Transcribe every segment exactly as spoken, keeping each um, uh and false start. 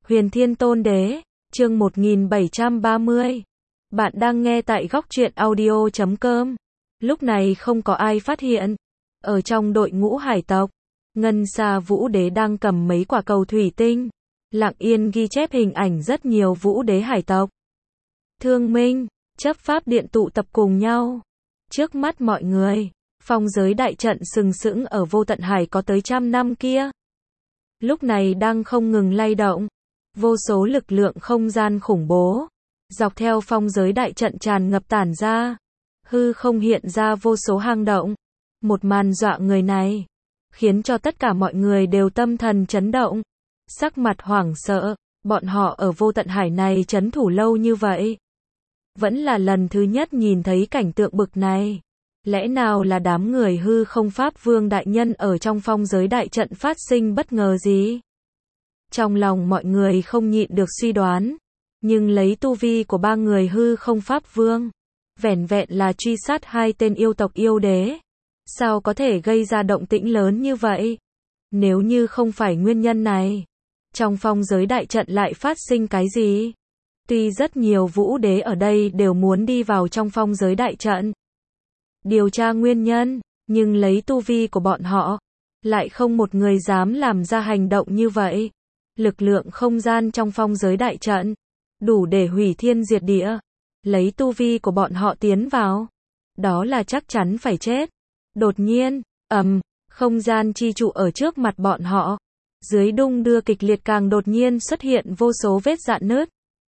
Huyền Thiên Tôn Đế, chương một nghìn bảy trăm ba mươi. Bạn đang nghe tại góc truyện audio chấm com. Lúc này không có ai phát hiện. Ở trong đội ngũ hải tộc, Ngân Sa Vũ Đế đang cầm mấy quả cầu thủy tinh, lặng yên ghi chép hình ảnh rất nhiều Vũ Đế hải tộc. Thương Minh, chấp pháp điện tụ tập cùng nhau. Trước mắt mọi người, phong giới đại trận sừng sững ở vô tận hải có tới trăm năm kia. Lúc này đang không ngừng lay động. Vô số lực lượng không gian khủng bố, dọc theo phong giới đại trận tràn ngập tản ra. Hư không hiện ra vô số hang động. Một màn dọa người này, khiến cho tất cả mọi người đều tâm thần chấn động. Sắc mặt hoảng sợ, bọn họ ở vô tận hải này trấn thủ lâu như vậy. Vẫn là lần thứ nhất nhìn thấy cảnh tượng bực này. Lẽ nào là đám người hư không pháp vương đại nhân ở trong phong giới đại trận phát sinh bất ngờ gì? Trong lòng mọi người không nhịn được suy đoán, nhưng lấy tu vi của ba người hư không pháp vương, vẻn vẹn là truy sát hai tên yêu tộc yêu đế, sao có thể gây ra động tĩnh lớn như vậy? Nếu như không phải nguyên nhân này, trong phong giới đại trận lại phát sinh cái gì? Tuy rất nhiều vũ đế ở đây đều muốn đi vào trong phong giới đại trận, điều tra nguyên nhân, nhưng lấy tu vi của bọn họ, lại không một người dám làm ra hành động như vậy. Lực lượng không gian trong phong giới đại trận, đủ để hủy thiên diệt địa. Lấy tu vi của bọn họ tiến vào, đó là chắc chắn phải chết. Đột nhiên, ầm, không gian chi trụ ở trước mặt bọn họ, dưới đung đưa kịch liệt càng đột nhiên xuất hiện vô số vết rạn nứt.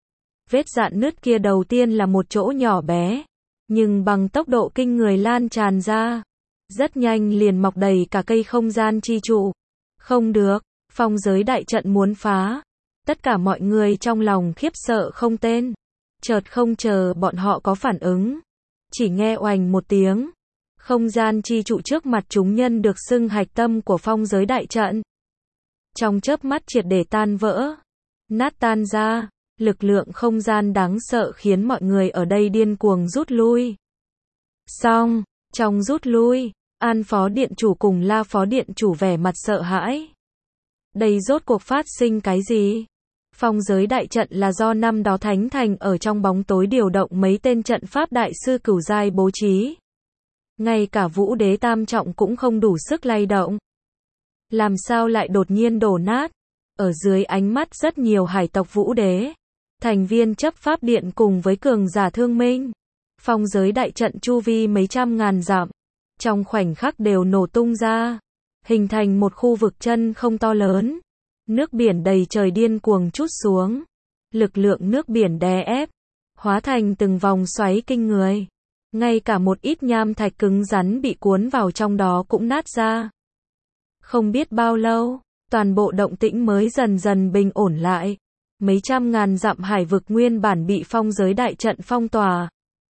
Vết rạn nứt kia đầu tiên là một chỗ nhỏ bé, nhưng bằng tốc độ kinh người lan tràn ra, rất nhanh liền mọc đầy cả cây không gian chi trụ. Không được, phong giới đại trận muốn phá. Tất cả mọi người trong lòng khiếp sợ không tên. Chợt không chờ bọn họ có phản ứng, chỉ nghe oành một tiếng, không gian chi trụ trước mặt chúng nhân được xưng hạch tâm của phong giới đại trận, trong chớp mắt triệt để tan vỡ, nát tan ra. Lực lượng không gian đáng sợ khiến mọi người ở đây điên cuồng rút lui. Xong, trong rút lui, An Phó Điện Chủ cùng La Phó Điện Chủ vẻ mặt sợ hãi. Đây rốt cuộc phát sinh cái gì? Phong giới đại trận là do năm đó Thánh Thành ở trong bóng tối điều động mấy tên trận pháp đại sư cửu giai bố trí. Ngay cả Vũ Đế tam trọng cũng không đủ sức lay động. Làm sao lại đột nhiên đổ nát? Ở dưới ánh mắt rất nhiều hải tộc Vũ Đế, thành viên chấp pháp điện cùng với cường giả Thương Minh, phong giới đại trận chu vi mấy trăm ngàn dặm, trong khoảnh khắc đều nổ tung ra, hình thành một khu vực chân không to lớn. Nước biển đầy trời điên cuồng trút xuống, lực lượng nước biển đè ép, hóa thành từng vòng xoáy kinh người. Ngay cả một ít nham thạch cứng rắn bị cuốn vào trong đó cũng nát ra. Không biết bao lâu, toàn bộ động tĩnh mới dần dần bình ổn lại. Mấy trăm ngàn dặm hải vực nguyên bản bị phong giới đại trận phong tỏa,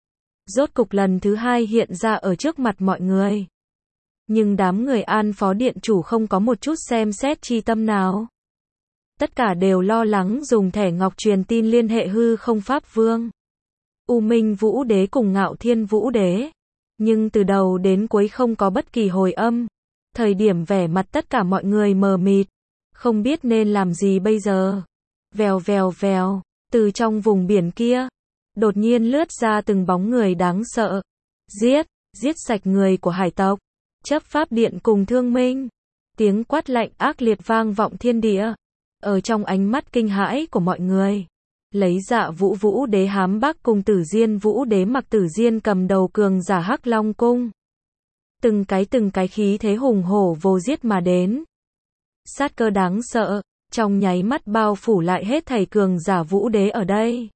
rốt cục lần thứ hai hiện ra ở trước mặt mọi người. Nhưng đám người An Phó Điện Chủ không có một chút xem xét chi tâm nào. Tất cả đều lo lắng dùng thẻ ngọc truyền tin liên hệ hư không pháp vương, U Minh Vũ Đế cùng Ngạo Thiên Vũ Đế. Nhưng từ đầu đến cuối không có bất kỳ hồi âm. Thời điểm vẻ mặt tất cả mọi người mờ mịt, không biết nên làm gì bây giờ. Vèo vèo vèo, từ trong vùng biển kia, đột nhiên lướt ra từng bóng người đáng sợ. Giết, giết sạch người của hải tộc, chấp pháp điện cùng Thương Minh. Tiếng quát lạnh ác liệt vang vọng thiên địa. Ở trong ánh mắt kinh hãi của mọi người, lấy Dạ Vũ Vũ Đế hám bắc cùng Tử Diên Vũ Đế mặc Tử Diên cầm đầu cường giả Hắc Long Cung. Từng cái từng cái khí thế hùng hổ vô giết mà đến. Sát cơ đáng sợ, trong nháy mắt bao phủ lại hết thảy cường giả Vũ Đế ở đây.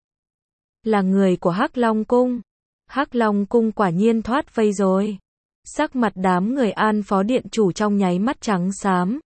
Là người của Hắc Long Cung. Hắc Long Cung quả nhiên thoát vây rồi. Sắc mặt đám người An Phó Điện Chủ trong nháy mắt trắng xám.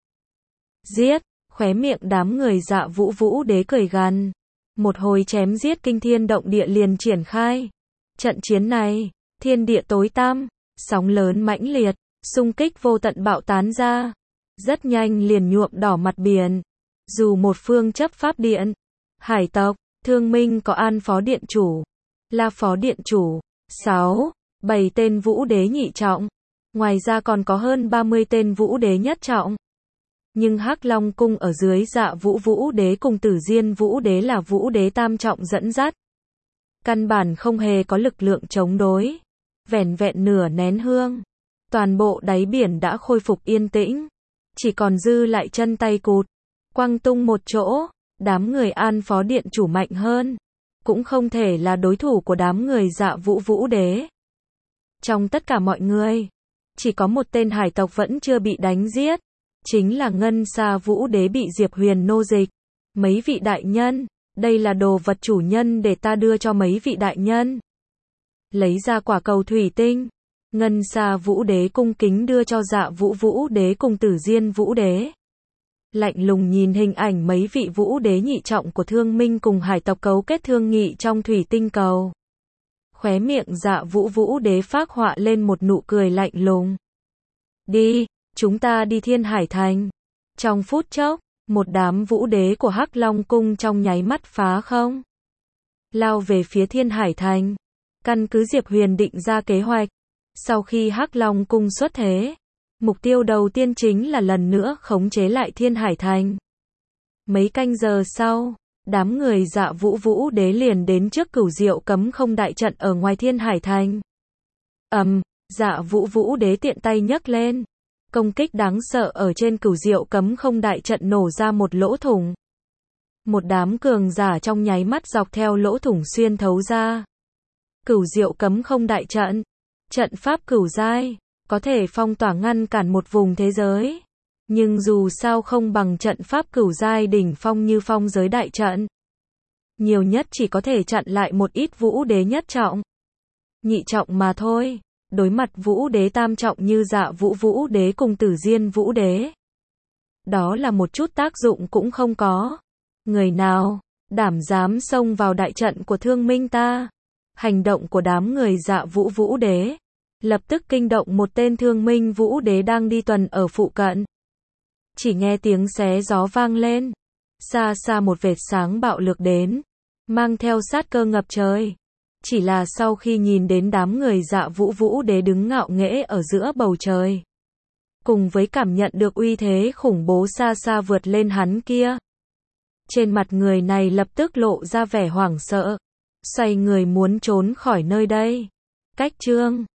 Giết, khóe miệng đám người Dạ Vũ Vũ Đế cười gằn. Một hồi chém giết kinh thiên động địa liền triển khai. Trận chiến này, thiên địa tối tăm, sóng lớn mãnh liệt, xung kích vô tận bạo tán ra. Rất nhanh liền nhuộm đỏ mặt biển. Dù một phương chấp pháp điện, hải tộc, Thương Minh có An Phó Điện Chủ, La Phó Điện Chủ, sáu, bảy tên Vũ Đế nhị trọng. Ngoài ra còn có hơn ba mươi tên Vũ Đế nhất trọng. Nhưng Hắc Long cung ở dưới Dạ Vũ Vũ Đế cùng Tử Diên Vũ Đế là Vũ Đế tam trọng dẫn dắt. Căn bản không hề có lực lượng chống đối. Vẻn vẹn nửa nén hương, toàn bộ đáy biển đã khôi phục yên tĩnh. Chỉ còn dư lại chân tay cụt, quăng tung một chỗ. Đám người An Phó Điện Chủ mạnh hơn, cũng không thể là đối thủ của đám người Dạ Vũ Vũ Đế. Trong tất cả mọi người, chỉ có một tên hải tộc vẫn chưa bị đánh giết, chính là Ngân Sa Vũ Đế bị Diệp Huyền nô dịch. Mấy vị đại nhân, đây là đồ vật chủ nhân để ta đưa cho mấy vị đại nhân. Lấy ra quả cầu thủy tinh, Ngân Sa Vũ Đế cung kính đưa cho Dạ Vũ Vũ Đế cùng Tử Diên Vũ Đế. Lạnh lùng nhìn hình ảnh mấy vị Vũ Đế nhị trọng của Thương Minh cùng hải tộc cấu kết thương nghị trong thủy tinh cầu. Khóe miệng Dạ Vũ Vũ Đế phác họa lên một nụ cười lạnh lùng. Đi, chúng ta đi Thiên Hải Thành. Trong phút chốc, một đám Vũ Đế của Hắc Long cung trong nháy mắt phá không, lao về phía Thiên Hải Thành. Căn cứ Diệp Huyền định ra kế hoạch, sau khi Hắc Long cung xuất thế, mục tiêu đầu tiên chính là lần nữa khống chế lại Thiên Hải Thành. Mấy canh giờ sau, đám người Dạ Vũ Vũ Đế liền đến trước Cửu Diệu Cấm Không đại trận ở ngoài Thiên Hải Thành. Ầm, um, Dạ Vũ Vũ Đế tiện tay nhấc lên, công kích đáng sợ ở trên Cửu Diệu Cấm Không đại trận nổ ra một lỗ thủng. Một đám cường giả trong nháy mắt dọc theo lỗ thủng xuyên thấu ra. Cửu Diệu Cấm Không đại trận, trận pháp cửu giai, có thể phong tỏa ngăn cản một vùng thế giới, nhưng dù sao không bằng trận pháp cửu giai đỉnh phong như phong giới đại trận. Nhiều nhất chỉ có thể chặn lại một ít Vũ Đế nhất trọng, nhị trọng mà thôi. Đối mặt Vũ Đế tam trọng như Dạ Vũ Vũ Đế cùng Tử Diên Vũ Đế, đó là một chút tác dụng cũng không có. Người nào đảm dám xông vào đại trận của Thương Minh ta? Hành động của đám người Dạ Vũ Vũ Đế lập tức kinh động một tên Thương Minh Vũ Đế đang đi tuần ở phụ cận. Chỉ nghe tiếng xé gió vang lên, xa xa một vệt sáng bạo lực đến, mang theo sát cơ ngập trời. Chỉ là sau khi nhìn đến đám người Dạ Vũ Vũ Đế đứng ngạo nghễ ở giữa bầu trời, cùng với cảm nhận được uy thế khủng bố xa xa vượt lên hắn kia, trên mặt người này lập tức lộ ra vẻ hoảng sợ, xoay người muốn trốn khỏi nơi đây. Cách chương